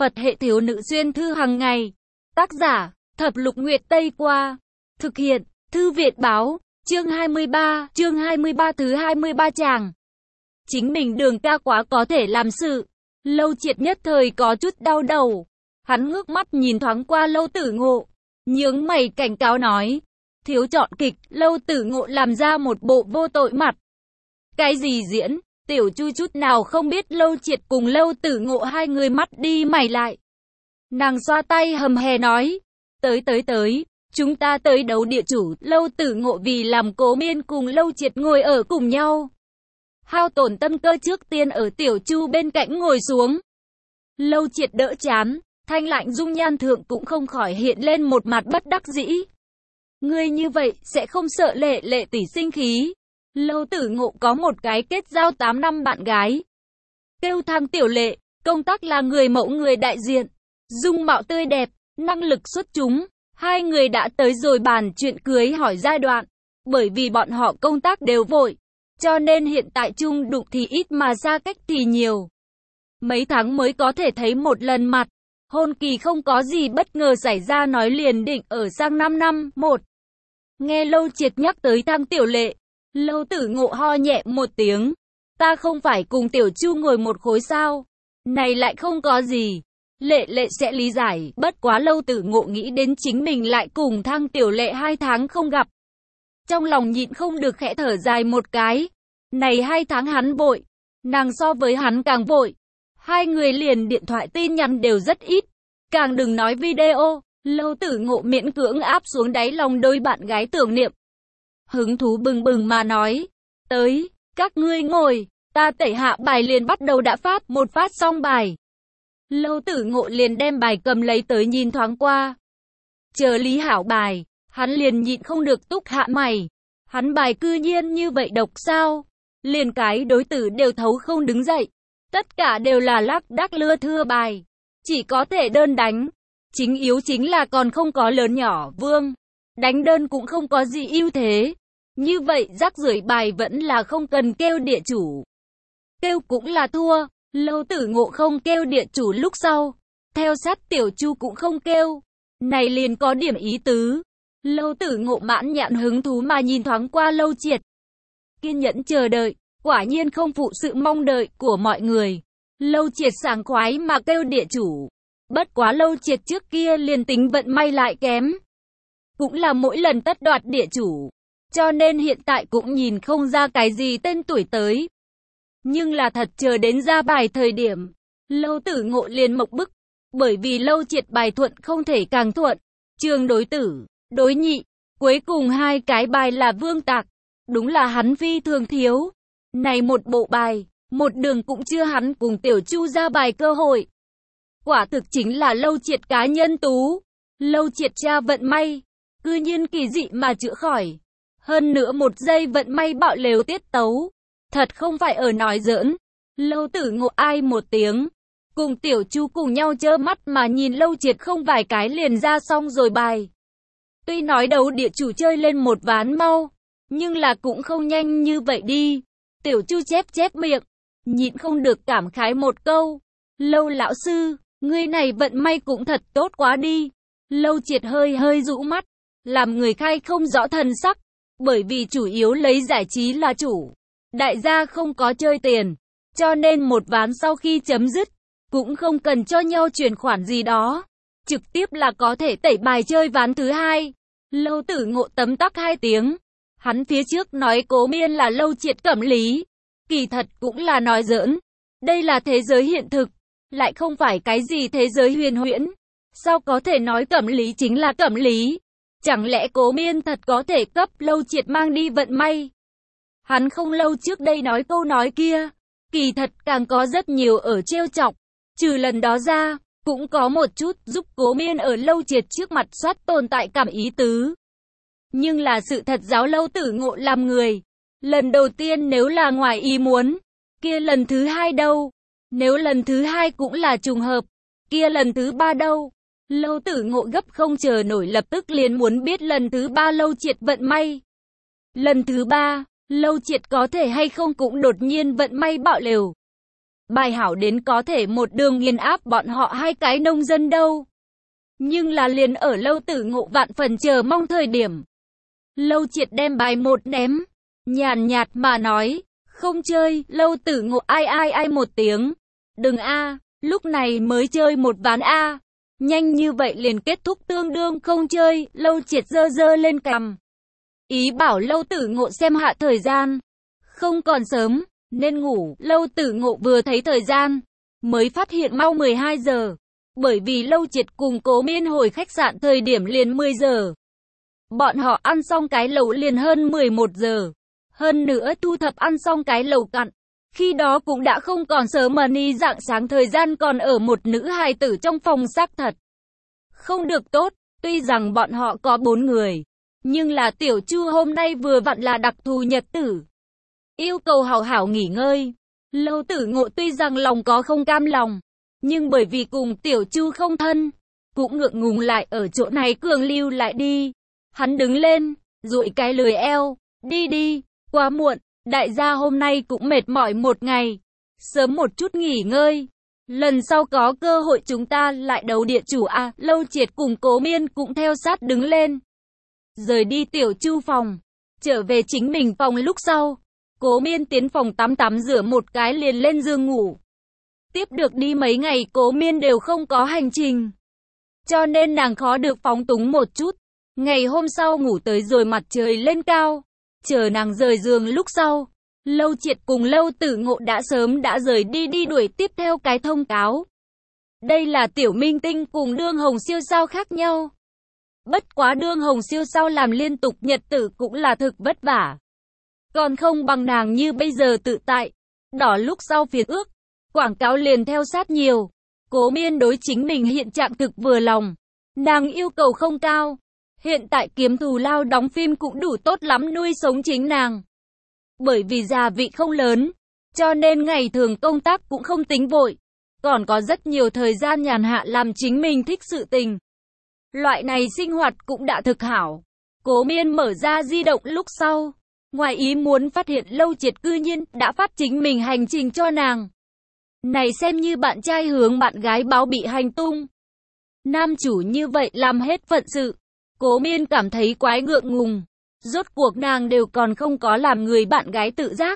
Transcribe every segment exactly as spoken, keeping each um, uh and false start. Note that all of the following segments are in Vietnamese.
Phật hệ thiếu nữ xuyên thư hàng ngày. Tác giả, Thập Lục Nguyệt Tây Qua. Thực hiện, Thư viện báo, chương hai mươi ba, chương hai mươi ba thứ hai mươi ba chàng. Chính mình Đường ca quá có thể làm sự. Lâu Triệt nhất thời có chút đau đầu. Hắn ngước mắt nhìn thoáng qua Lâu Tử Ngộ. Nhướng mày cảnh cáo nói. Thiếu chọn kịch, Lâu Tử Ngộ làm ra một bộ vô tội mặt. Cái gì diễn? Tiểu Chu chút nào không biết Lâu Triệt cùng Lâu Tử Ngộ hai người mắt đi mày lại. Nàng xoa tay hầm hè nói. Tới tới tới, chúng ta tới đấu địa chủ. Lâu Tử Ngộ vì làm Cố Miên cùng Lâu Triệt ngồi ở cùng nhau. Hao tổn tâm cơ trước tiên ở Tiểu Chu bên cạnh ngồi xuống. Lâu Triệt đỡ chán, thanh lạnh dung nhan thượng cũng không khỏi hiện lên một mặt bất đắc dĩ. Ngươi như vậy sẽ không sợ Lệ Lệ tỷ sinh khí. Lâu Tử Ngộ có một cái kết giao tám năm bạn gái. Kêu Thang Tiểu Lệ, công tác là người mẫu người đại diện. Dung mạo tươi đẹp, năng lực xuất chúng. Hai người đã tới rồi bàn chuyện cưới hỏi giai đoạn. Bởi vì bọn họ công tác đều vội. Cho nên hiện tại chung đụng thì ít mà xa cách thì nhiều. Mấy tháng mới có thể thấy một lần mặt. Hôn kỳ không có gì bất ngờ xảy ra nói liền định ở sang năm năm. Một. Nghe Lâu Triệt nhắc tới Thang Tiểu Lệ. Lâu Tử Ngộ ho nhẹ một tiếng. Ta không phải cùng Tiểu Chu ngồi một khối sao? Này lại không có gì. Lệ Lệ sẽ lý giải. Bất quá Lâu Tử Ngộ nghĩ đến chính mình lại cùng Thang Tiểu Lệ hai tháng không gặp. Trong lòng nhịn không được khẽ thở dài một cái. Này hai tháng hắn vội. Nàng so với hắn càng vội. Hai người liền điện thoại tin nhắn đều rất ít. Càng đừng nói video. Lâu Tử Ngộ miễn cưỡng áp xuống đáy lòng đôi bạn gái tưởng niệm. Hứng thú bừng bừng mà nói. Tới, các ngươi ngồi. Ta tẩy hạ bài liền bắt đầu đã phát một phát xong bài. Lâu Tử Ngộ liền đem bài cầm lấy tới nhìn thoáng qua. Chờ Lý Hảo bài. Hắn liền nhịn không được túc hạ mày. Hắn bài cư nhiên như vậy độc sao? Liền cái đối tử đều thấu không đứng dậy. Tất cả đều là lác đác lưa thưa bài. Chỉ có thể đơn đánh. Chính yếu chính là còn không có lớn nhỏ vương. Đánh đơn cũng không có gì ưu thế. Như vậy rác rưởi bài vẫn là không cần kêu địa chủ. Kêu cũng là thua. Lâu Tử Ngộ không kêu địa chủ lúc sau. Theo sát Tiểu Chu cũng không kêu. Này liền có điểm ý tứ. Lâu Tử Ngộ mãn nhãn hứng thú mà nhìn thoáng qua Lâu Triệt. Kiên nhẫn chờ đợi. Quả nhiên không phụ sự mong đợi của mọi người. Lâu Triệt sảng khoái mà kêu địa chủ. Bất quá Lâu Triệt trước kia liền tính vận may lại kém. Cũng là mỗi lần tất đoạt địa chủ. Cho nên hiện tại cũng nhìn không ra cái gì tên tuổi tới. Nhưng là thật chờ đến ra bài thời điểm. Lâu Tử Ngộ liền mộc bức. Bởi vì Lâu Triệt bài thuận không thể càng thuận. Trường đối tử, đối nhị. Cuối cùng hai cái bài là vương tạc. Đúng là hắn phi thường thiếu. Này một bộ bài, một đường cũng chưa hắn cùng Tiểu Chu ra bài cơ hội. Quả thực chính là Lâu Triệt cá nhân tú. Lâu Triệt cha vận may. Cư nhiên kỳ dị mà chữa khỏi. Hơn nữa một giây vận may bạo lều tiết tấu. Thật không phải ở nói giỡn. Lâu Tử Ngộ ai một tiếng. Cùng Tiểu Chu cùng nhau trơ mắt mà nhìn Lâu Triệt không vài cái liền ra xong rồi bài. Tuy nói đấu địa chủ chơi lên một ván mau. Nhưng là cũng không nhanh như vậy đi. Tiểu Chu chép chép miệng. Nhịn không được cảm khái một câu. Lâu lão sư, ngươi này vận may cũng thật tốt quá đi. Lâu Triệt hơi hơi rũ mắt. Làm người khai không rõ thần sắc. Bởi vì chủ yếu lấy giải trí là chủ. Đại gia không có chơi tiền. Cho nên một ván sau khi chấm dứt. Cũng không cần cho nhau chuyển khoản gì đó. Trực tiếp là có thể tẩy bài chơi ván thứ hai. Lâu Tử Ngộ tấm tắc hai tiếng. Hắn phía trước nói Cố Miên là Lâu Triệt cẩm lý. Kỳ thật cũng là nói giỡn. Đây là thế giới hiện thực. Lại không phải cái gì thế giới huyền huyễn. Sao có thể nói cẩm lý chính là cẩm lý? Chẳng lẽ Cố Miên thật có thể cấp Lâu Triệt mang đi vận may? Hắn không lâu trước đây nói câu nói kia. Kỳ thật càng có rất nhiều ở trêu chọc. Trừ lần đó ra, cũng có một chút giúp Cố Miên ở Lâu Triệt trước mặt soát tồn tại cảm ý tứ. Nhưng là sự thật giáo Lâu Tử Ngộ làm người. Lần đầu tiên nếu là ngoài ý muốn, kia lần thứ hai đâu? Nếu lần thứ hai cũng là trùng hợp, kia lần thứ ba đâu? Lâu Tử Ngộ gấp không chờ nổi lập tức liền muốn biết lần thứ ba Lâu Triệt vận may. Lần thứ ba, Lâu Triệt có thể hay không cũng đột nhiên vận may bạo lều. bài hảo đến có thể một đường nghiền áp bọn họ hai cái nông dân đâu. Nhưng là liền ở Lâu Tử Ngộ vạn phần chờ mong thời điểm. Lâu Triệt đem bài một ném, nhàn nhạt mà nói, không chơi. Lâu Tử Ngộ ai ai ai một tiếng, đừng a, lúc này mới chơi một ván a, nhanh như vậy liền kết thúc tương đương không chơi. Lâu Triệt giơ giơ lên cằm, ý bảo Lâu Tử Ngộ xem hạ thời gian, không còn sớm, nên ngủ. Lâu Tử Ngộ vừa thấy thời gian, mới phát hiện mau mười hai giờ, bởi vì Lâu Triệt cùng Cố Miên hồi khách sạn thời điểm liền mười giờ. Bọn họ ăn xong cái lẩu liền hơn mười một giờ, hơn nữa thu thập ăn xong cái lẩu cặn. Khi đó cũng đã không còn sớm mà ni rạng sáng thời gian còn ở một nữ hài tử trong phòng xác thật. Không được tốt, tuy rằng bọn họ có bốn người, nhưng là Tiểu Chu hôm nay vừa vặn là đặc thù nhật tử. Yêu cầu hảo hảo nghỉ ngơi. Lâu Tử Ngộ tuy rằng lòng có không cam lòng, nhưng bởi vì cùng Tiểu Chu không thân, cũng ngượng ngùng lại ở chỗ này cường lưu lại đi. Hắn đứng lên, duỗi cái lười eo, đi đi, quá muộn, đại gia hôm nay cũng mệt mỏi một ngày, sớm một chút nghỉ ngơi. Lần sau có cơ hội chúng ta lại đấu địa chủ à. Lâu Triệt cùng Cố Miên cũng theo sát đứng lên, rời đi Tiểu Chu phòng, trở về chính mình phòng. Lúc sau, Cố Miên tiến phòng tắm tắm rửa một cái liền lên giường ngủ. Tiếp được đi mấy ngày Cố Miên đều không có hành trình, cho nên nàng khó được phóng túng một chút. Ngày hôm sau ngủ tới rồi mặt trời lên cao, chờ nàng rời giường lúc sau, Lâu Triệt cùng Lâu Tử Ngộ đã sớm đã rời đi đi đuổi tiếp theo cái thông cáo. Đây là tiểu minh tinh cùng đương hồng siêu sao khác nhau. Bất quá đương hồng siêu sao làm liên tục nhật tử cũng là thực vất vả, còn không bằng nàng như bây giờ tự tại. Đỏ lúc sau phiền ước, quảng cáo liền theo sát nhiều. Cố Miên đối chính mình hiện trạng thực vừa lòng, nàng yêu cầu không cao. Hiện tại kiếm thù lao đóng phim cũng đủ tốt lắm nuôi sống chính nàng. Bởi vì gia vị không lớn, cho nên ngày thường công tác cũng không tính vội, còn có rất nhiều thời gian nhàn hạ làm chính mình thích sự tình. Loại này sinh hoạt cũng đã thực hảo. Cố Miên mở ra di động lúc sau, ngoài ý muốn phát hiện Lâu Triệt cư nhiên đã phát chính mình hành trình cho nàng. Này xem như bạn trai hướng bạn gái báo bị hành tung. Nam chủ như vậy làm hết phận sự. Cố Miên cảm thấy quái ngượng ngùng. Rốt cuộc nàng đều còn không có làm người bạn gái tự giác.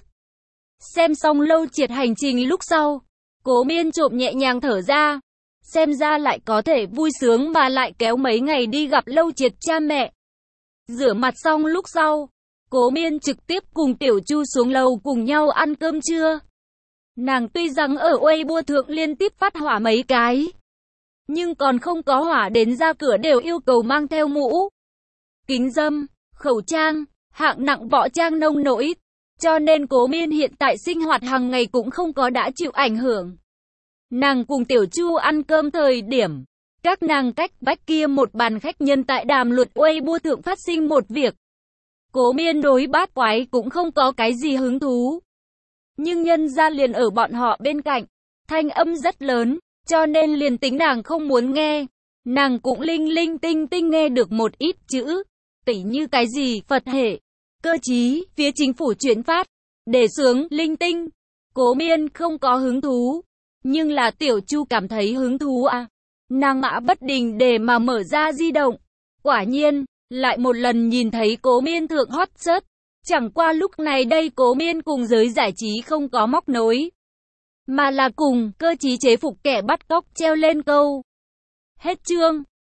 Xem xong Lâu Triệt hành trình lúc sau, Cố Miên trộm nhẹ nhàng thở ra. Xem ra lại có thể vui sướng mà lại kéo mấy ngày đi gặp Lâu Triệt cha mẹ. Rửa mặt xong lúc sau, Cố Miên trực tiếp cùng Tiểu Chu xuống lầu cùng nhau ăn cơm trưa. Nàng tuy rằng ở Weibo thượng liên tiếp phát hỏa mấy cái, nhưng còn không có hỏa đến ra cửa đều yêu cầu mang theo mũ, kính râm, khẩu trang, hạng nặng võ trang nông nỗi. Cho nên Cố Miên hiện tại sinh hoạt hàng ngày cũng không có đã chịu ảnh hưởng. Nàng cùng Tiểu Chu ăn cơm thời điểm, các nàng cách vách kia một bàn khách nhân tại đàm luật Weibo thượng phát sinh một việc. Cố Miên đối bát quái cũng không có cái gì hứng thú, nhưng nhân ra liền ở bọn họ bên cạnh, thanh âm rất lớn, cho nên liền tính nàng không muốn nghe, nàng cũng linh linh tinh tinh nghe được một ít chữ, tỉ như cái gì Phật hệ, cơ chí, phía chính phủ chuyển phát, đề xướng, linh tinh. Cố Miên không có hứng thú, nhưng là Tiểu Chu cảm thấy hứng thú à. Nàng mã bất đình để mà mở ra di động, quả nhiên, lại một lần nhìn thấy Cố Miên thượng hot search. Chẳng qua lúc này đây Cố Miên cùng giới giải trí không có móc nối, mà là cùng cơ chí chế phục kẻ bắt cóc treo lên câu. Hết chương.